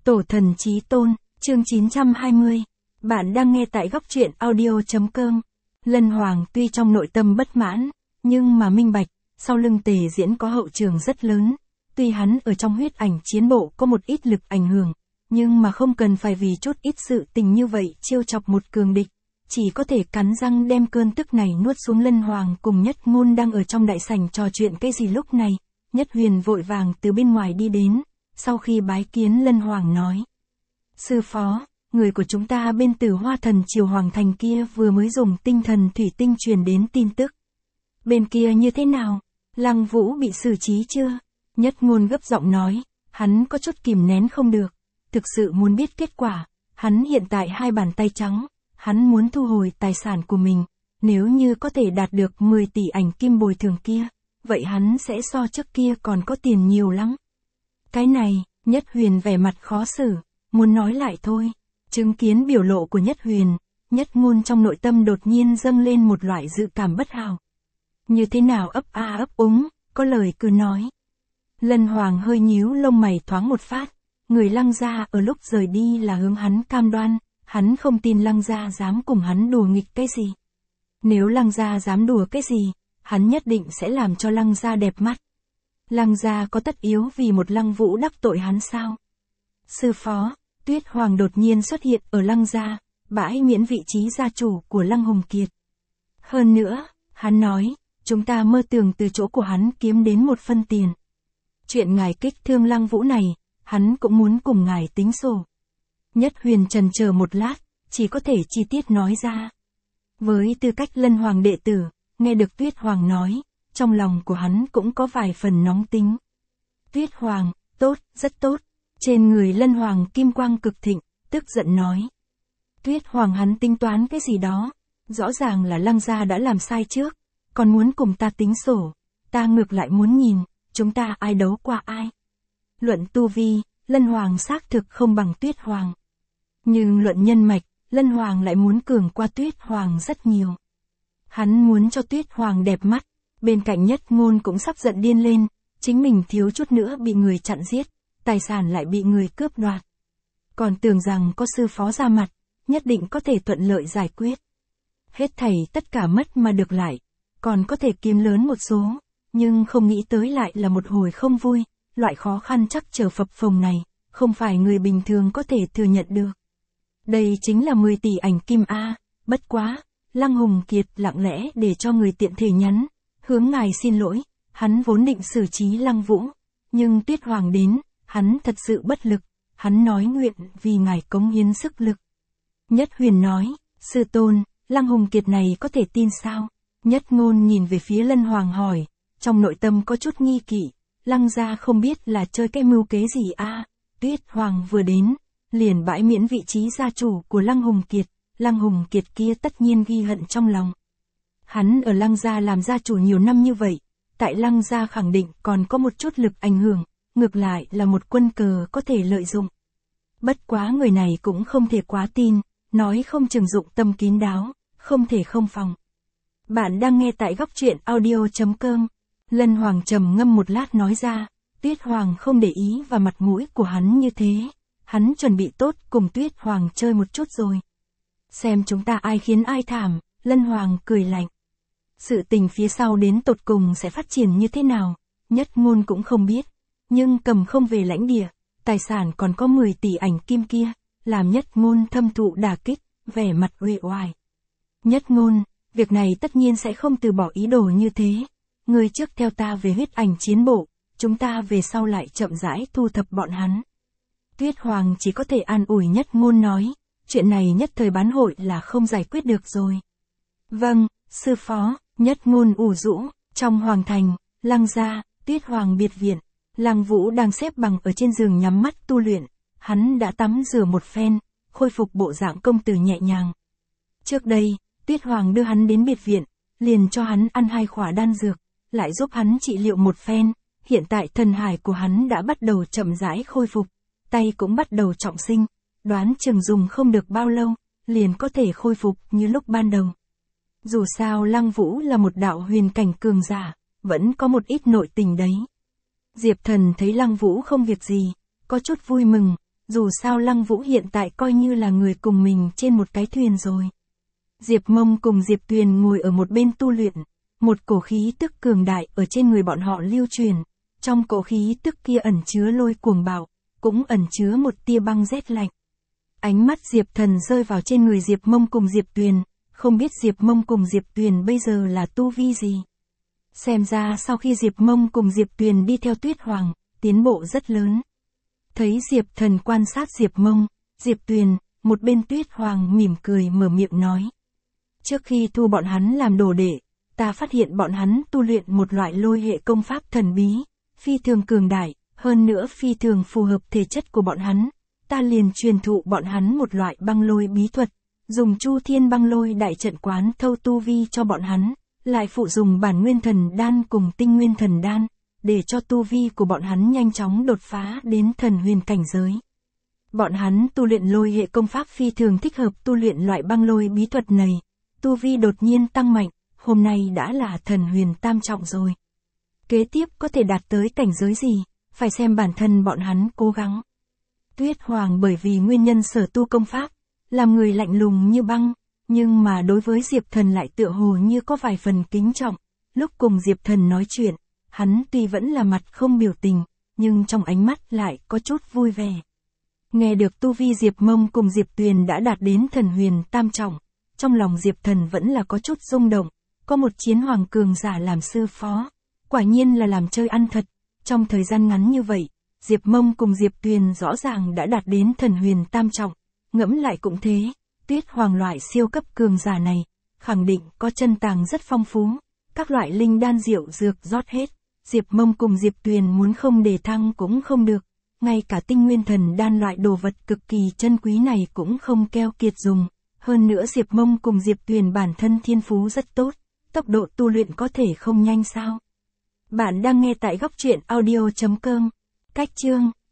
Tổ thần chí tôn, chương 920. Bạn đang nghe tại góc truyện audio.com. Lân Hoàng tuy trong nội tâm bất mãn, nhưng mà minh bạch, sau lưng Tề Diễn có hậu trường rất lớn. Tuy hắn ở trong huyết ảnh chiến bộ có một ít lực ảnh hưởng, nhưng mà không cần phải vì chút ít sự tình như vậy trêu chọc một cường địch. Chỉ có thể cắn răng đem cơn tức này nuốt xuống. Lân Hoàng cùng Nhất Ngôn đang ở trong đại sảnh trò chuyện cái gì lúc này. Nhất Huyền vội vàng từ bên ngoài đi đến, sau khi bái kiến Lân Hoàng nói. Sư phó, người của chúng ta bên Tử Hoa Thần Triều Hoàng Thành kia vừa mới dùng tinh thần thủy tinh truyền đến tin tức. Bên kia như thế nào? Lăng Vũ bị xử trí chưa? Nhất Ngôn gấp giọng nói, hắn có chút kìm nén không được, thực sự muốn biết kết quả. Hắn hiện tại hai bàn tay trắng, hắn muốn thu hồi tài sản của mình, nếu như có thể đạt được 10 tỷ ảnh kim bồi thường kia, vậy hắn sẽ so trước kia còn có tiền nhiều lắm. Cái này, Nhất Huyền vẻ mặt khó xử, muốn nói lại thôi. Chứng kiến biểu lộ của Nhất Huyền, Nhất Ngôn trong nội tâm đột nhiên dâng lên một loại dự cảm bất hảo. Như thế nào ấp a ấp úng, có lời cứ nói. Lân Hoàng hơi nhíu lông mày thoáng một phát, người Lăng gia ở lúc rời đi là hướng hắn cam đoan, hắn không tin Lăng gia dám cùng hắn đùa nghịch cái gì. Nếu Lăng gia dám đùa cái gì, hắn nhất định sẽ làm cho Lăng gia đẹp mắt. Lăng gia có tất yếu vì một Lăng Vũ đắc tội hắn sao? Sư phó, Tuyết Hoàng đột nhiên xuất hiện ở Lăng gia, bãi miễn vị trí gia chủ của Lăng Hùng Kiệt. Hơn nữa, hắn nói, chúng ta mơ tưởng từ chỗ của hắn kiếm đến một phân tiền. Chuyện ngài kích thương Lăng Vũ này, hắn cũng muốn cùng ngài tính sổ. Nhất Huyền chần chờ một lát, chỉ có thể chi tiết nói ra. Với tư cách Lân Hoàng đệ tử, nghe được Tuyết Hoàng nói, trong lòng của hắn cũng có vài phần nóng tính. Tuyết Hoàng, tốt, rất tốt. Trên người Lân Hoàng kim quang cực thịnh, tức giận nói. Tuyết Hoàng hắn tính toán cái gì đó, rõ ràng là Lăng gia đã làm sai trước, còn muốn cùng ta tính sổ, ta ngược lại muốn nhìn, chúng ta ai đấu qua ai. Luận tu vi, Lân Hoàng xác thực không bằng Tuyết Hoàng. Nhưng luận nhân mạch, Lân Hoàng lại muốn cường qua Tuyết Hoàng rất nhiều. Hắn muốn cho Tuyết Hoàng đẹp mắt, bên cạnh Nhất Ngôn cũng sắp giận điên lên, chính mình thiếu chút nữa bị người chặn giết, tài sản lại bị người cướp đoạt. Còn tưởng rằng có sư phó ra mặt, nhất định có thể thuận lợi giải quyết. Hết thảy tất cả mất mà được lại, còn có thể kiếm lớn một số, nhưng không nghĩ tới lại là một hồi không vui, loại khó khăn chắc trở phập phồng này, không phải người bình thường có thể thừa nhận được. Đây chính là 10 tỷ ảnh kim A, bất quá, Lăng Hùng Kiệt lặng lẽ để cho người tiện thể nhắn, hướng ngài xin lỗi, hắn vốn định xử trí Lăng Vũ, nhưng Tuyết Hoàng đến, hắn thật sự bất lực, hắn nói nguyện vì ngài cống hiến sức lực. Nhất Huyền nói, sư tôn, Lăng Hùng Kiệt này có thể tin sao? Nhất Ngôn nhìn về phía Lân Hoàng hỏi, trong nội tâm có chút nghi kỵ, Lăng gia không biết là chơi cái mưu kế gì a? Tuyết Hoàng vừa đến, liền bãi miễn vị trí gia chủ của Lăng Hùng Kiệt kia tất nhiên ghi hận trong lòng. Hắn ở Lăng gia làm gia chủ nhiều năm như vậy, tại Lăng gia khẳng định còn có một chút lực ảnh hưởng, ngược lại là một quân cờ có thể lợi dụng. Bất quá người này cũng không thể quá tin, nói không chừng dụng tâm kín đáo, không thể không phòng. Bạn đang nghe tại góc truyện audio.com. Lân Hoàng trầm ngâm một lát nói ra, Tuyết Hoàng không để ý vào mặt mũi của hắn như thế, hắn chuẩn bị tốt cùng Tuyết Hoàng chơi một chút rồi. Xem chúng ta ai khiến ai thảm, Lân Hoàng cười lạnh. Sự tình phía sau đến tột cùng sẽ phát triển như thế nào, Nhất Ngôn cũng không biết, nhưng cầm không về lãnh địa, tài sản còn có 10 tỷ ảnh kim kia, làm Nhất Ngôn thâm thụ đả kích, vẻ mặt uể oải. Nhất Ngôn, việc này tất nhiên sẽ không từ bỏ ý đồ như thế. Người trước theo ta về huyết ảnh chiến bộ, chúng ta về sau lại chậm rãi thu thập bọn hắn. Tuyết Hoàng chỉ có thể an ủi Nhất Ngôn nói, chuyện này nhất thời bán hội là không giải quyết được rồi. Vâng, sư phó, Nhất Ngôn ủ rũ, trong hoàng thành, Lăng gia, Tuyết Hoàng biệt viện, Lăng Vũ đang xếp bằng ở trên giường nhắm mắt tu luyện, hắn đã tắm rửa một phen, khôi phục bộ dạng công tử nhẹ nhàng. Trước đây, Tuyết Hoàng đưa hắn đến biệt viện, liền cho hắn ăn 2 khỏa đan dược, lại giúp hắn trị liệu một phen, hiện tại thần hải của hắn đã bắt đầu chậm rãi khôi phục, tay cũng bắt đầu trọng sinh, đoán chừng dùng không được bao lâu, liền có thể khôi phục như lúc ban đầu. Dù sao Lăng Vũ là một đạo huyền cảnh cường giả, vẫn có một ít nội tình đấy. Diệp Thần thấy Lăng Vũ không việc gì, có chút vui mừng, dù sao Lăng Vũ hiện tại coi như là người cùng mình trên một cái thuyền rồi. Diệp Mông cùng Diệp Tuyền ngồi ở một bên tu luyện, một cổ khí tức cường đại ở trên người bọn họ lưu truyền, trong cổ khí tức kia ẩn chứa lôi cuồng bạo, cũng ẩn chứa một tia băng rét lạnh. Ánh mắt Diệp Thần rơi vào trên người Diệp Mông cùng Diệp Tuyền, không biết Diệp Mông cùng Diệp Tuyền bây giờ là tu vi gì. Xem ra sau khi Diệp Mông cùng Diệp Tuyền đi theo Tuyết Hoàng, tiến bộ rất lớn. Thấy Diệp Thần quan sát Diệp Mông, Diệp Tuyền, một bên Tuyết Hoàng mỉm cười mở miệng nói. Trước khi thu bọn hắn làm đồ đệ, ta phát hiện bọn hắn tu luyện một loại lôi hệ công pháp thần bí, phi thường cường đại, hơn nữa phi thường phù hợp thể chất của bọn hắn. Ta liền truyền thụ bọn hắn một loại băng lôi bí thuật, dùng Chu Thiên băng lôi đại trận quán thâu tu vi cho bọn hắn, lại phụ dùng bản nguyên thần đan cùng tinh nguyên thần đan, để cho tu vi của bọn hắn nhanh chóng đột phá đến thần huyền cảnh giới. Bọn hắn tu luyện lôi hệ công pháp phi thường thích hợp tu luyện loại băng lôi bí thuật này, tu vi đột nhiên tăng mạnh, hôm nay đã là thần huyền tam trọng rồi. Kế tiếp có thể đạt tới cảnh giới gì, phải xem bản thân bọn hắn cố gắng. Tuyết Hoàng bởi vì nguyên nhân sở tu công pháp, làm người lạnh lùng như băng, nhưng mà đối với Diệp Thần lại tựa hồ như có vài phần kính trọng. Lúc cùng Diệp Thần nói chuyện, hắn tuy vẫn là mặt không biểu tình, nhưng trong ánh mắt lại có chút vui vẻ. Nghe được tu vi Diệp Mông cùng Diệp Tuyền đã đạt đến thần huyền tam trọng, trong lòng Diệp Thần vẫn là có chút rung động, có một chiến hoàng cường giả làm sư phó, quả nhiên là làm chơi ăn thật. Trong thời gian ngắn như vậy, Diệp Mông cùng Diệp Tuyền rõ ràng đã đạt đến thần huyền tam trọng, ngẫm lại cũng thế, Tuyết Hoàng loại siêu cấp cường giả này, khẳng định có chân tàng rất phong phú, các loại linh đan diệu dược rót hết, Diệp Mông cùng Diệp Tuyền muốn không đề thăng cũng không được, ngay cả tinh nguyên thần đan loại đồ vật cực kỳ chân quý này cũng không keo kiệt dùng, hơn nữa Diệp Mông cùng Diệp Tuyền bản thân thiên phú rất tốt, tốc độ tu luyện có thể không nhanh sao. Bạn đang nghe tại góc truyện audio.com, cách chương